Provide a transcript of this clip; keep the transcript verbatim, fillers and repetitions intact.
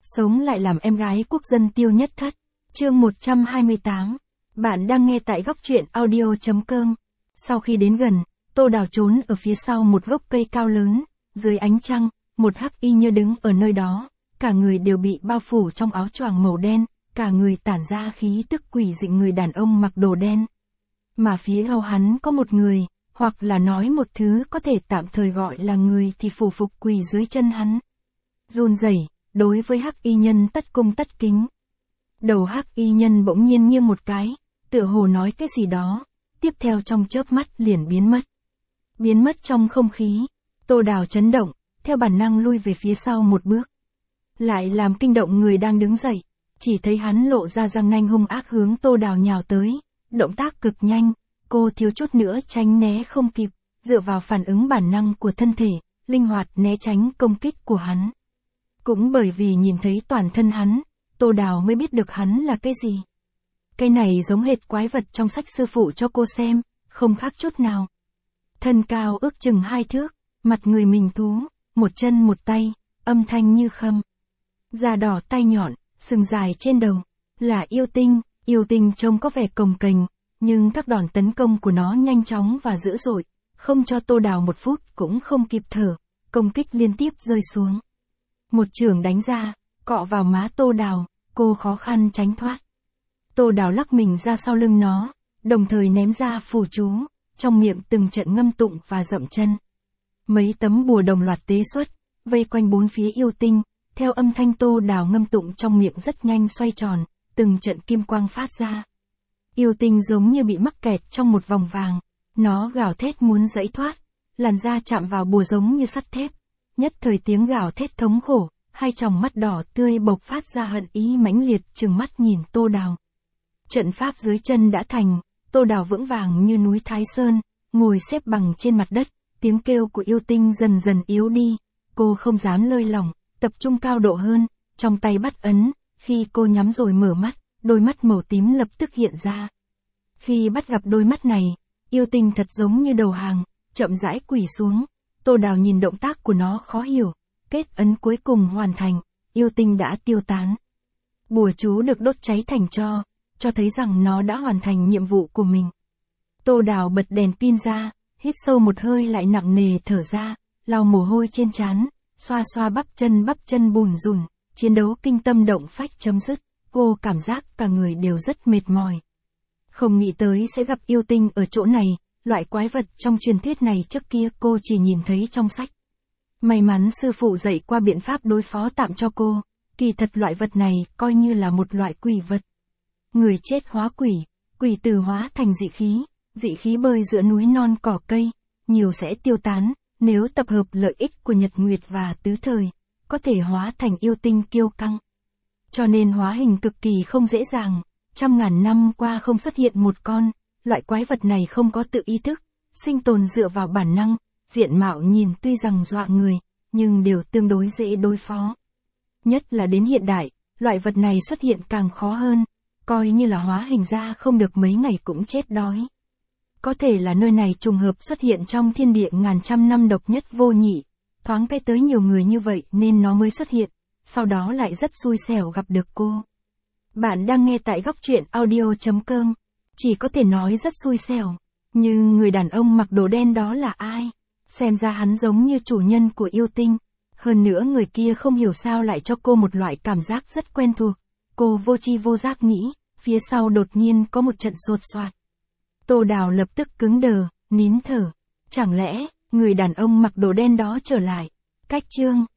sống lại làm em gái quốc dân Tiêu Nhất Thất. Chương một trăm hai mươi tám. Bạn đang nghe tại góc truyện audio chấm com. Sau khi đến gần, Tô Đào trốn ở phía sau một gốc cây cao lớn, dưới ánh trăng, một hắc y như đứng ở nơi đó, cả người đều bị bao phủ trong áo choàng màu đen, cả người tản ra khí tức quỷ dị người đàn ông mặc đồ đen. Mà phía sau hắn có một người, hoặc là nói một thứ có thể tạm thời gọi là người thì phủ phục quỳ dưới chân hắn. Run rẩy, đối với hắc y nhân tất cung tất kính. Đầu hắc y nhân bỗng nhiên nghiêng một cái, tựa hồ nói cái gì đó, tiếp theo trong chớp mắt liền biến mất. Biến mất trong không khí, Tô Đào chấn động, theo bản năng lui về phía sau một bước. Lại làm kinh động người đang đứng dậy, chỉ thấy hắn lộ ra răng nanh hung ác hướng Tô Đào nhào tới, động tác cực nhanh, cô thiếu chút nữa tránh né không kịp, dựa vào phản ứng bản năng của thân thể, linh hoạt né tránh công kích của hắn. Cũng bởi vì nhìn thấy toàn thân hắn, Tô Đào mới biết được hắn là cái gì. Cái này giống hệt quái vật trong sách sư phụ cho cô xem, không khác chút nào. Thân cao ước chừng hai thước, mặt người mình thú, một chân một tay, âm thanh như khâm. Da đỏ tay nhọn, sừng dài trên đầu, là yêu tinh. Yêu tinh trông có vẻ cồng kềnh, nhưng các đòn tấn công của nó nhanh chóng và dữ dội, không cho Tô Đào một phút cũng không kịp thở, công kích liên tiếp rơi xuống. Một chưởng đánh ra, cọ vào má Tô Đào, cô khó khăn tránh thoát. Tô Đào lắc mình ra sau lưng nó, đồng thời ném ra phù chú, trong miệng từng trận ngâm tụng và dậm chân. Mấy tấm bùa đồng loạt tế xuất, vây quanh bốn phía yêu tinh, theo âm thanh Tô Đào ngâm tụng trong miệng rất nhanh xoay tròn, từng trận kim quang phát ra. Yêu tinh giống như bị mắc kẹt trong một vòng vàng, nó gào thét muốn giãy thoát, làn da chạm vào bùa giống như sắt thép, nhất thời tiếng gào thét thống khổ, hai tròng mắt đỏ tươi bộc phát ra hận ý mãnh liệt trừng mắt nhìn Tô Đào. Trận pháp dưới chân đã thành, Tô Đào vững vàng như núi Thái Sơn, ngồi xếp bằng trên mặt đất, tiếng kêu của yêu tinh dần dần yếu đi, cô không dám lơi lỏng, tập trung cao độ hơn, trong tay bắt ấn, khi cô nhắm rồi mở mắt, đôi mắt màu tím lập tức hiện ra. Khi bắt gặp đôi mắt này, yêu tinh thật giống như đầu hàng, chậm rãi quỳ xuống, Tô Đào nhìn động tác của nó khó hiểu, kết ấn cuối cùng hoàn thành, yêu tinh đã tiêu tán. Bùa chú được đốt cháy thành tro, cho thấy rằng nó đã hoàn thành nhiệm vụ của mình. Tô Đào bật đèn pin ra, hít sâu một hơi lại nặng nề thở ra, lau mồ hôi trên trán, xoa xoa bắp chân bắp chân bùn rùn, chiến đấu kinh tâm động phách chấm dứt, cô cảm giác cả người đều rất mệt mỏi. Không nghĩ tới sẽ gặp yêu tinh ở chỗ này, loại quái vật trong truyền thuyết này trước kia cô chỉ nhìn thấy trong sách. May mắn sư phụ dạy qua biện pháp đối phó tạm cho cô, kỳ thật loại vật này coi như là một loại quỷ vật. Người chết hóa quỷ, quỷ từ hóa thành dị khí, dị khí bơi giữa núi non cỏ cây, nhiều sẽ tiêu tán, nếu tập hợp lợi ích của nhật nguyệt và tứ thời, có thể hóa thành yêu tinh kiêu căng. Cho nên hóa hình cực kỳ không dễ dàng, trăm ngàn năm qua không xuất hiện một con, loại quái vật này không có tự ý thức, sinh tồn dựa vào bản năng, diện mạo nhìn tuy rằng dọa người, nhưng đều tương đối dễ đối phó. Nhất là đến hiện đại, loại vật này xuất hiện càng khó hơn, coi như là hóa hình ra không được mấy ngày cũng chết đói. Có thể là nơi này trùng hợp xuất hiện trong thiên địa ngàn trăm năm độc nhất vô nhị, thoáng cái tới nhiều người như vậy nên nó mới xuất hiện, sau đó lại rất xui xẻo gặp được cô. Bạn đang nghe tại góc truyện audio chấm com, chỉ có thể nói rất xui xẻo, nhưng người đàn ông mặc đồ đen đó là ai? Xem ra hắn giống như chủ nhân của yêu tinh, hơn nữa người kia không hiểu sao lại cho cô một loại cảm giác rất quen thuộc, cô vô tri vô giác nghĩ, phía sau đột nhiên có một trận sột soạt. Tô Đào lập tức cứng đờ, nín thở, chẳng lẽ, người đàn ông mặc đồ đen đó trở lại, cách chương.